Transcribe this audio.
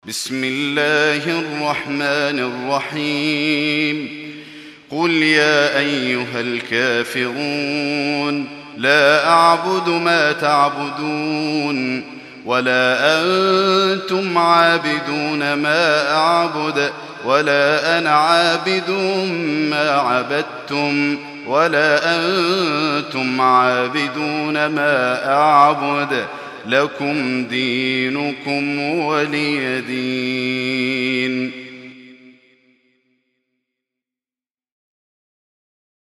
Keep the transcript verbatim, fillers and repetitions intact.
بسم الله الرحمن الرحيم قل يا أيها الكافرون لا أعبد ما تعبدون ولا أنتم عابدون ما أعبد ولا أنا عابد ما عبدتم ولا أنتم عابدون ما أعبد لكم دينكم ولي دين.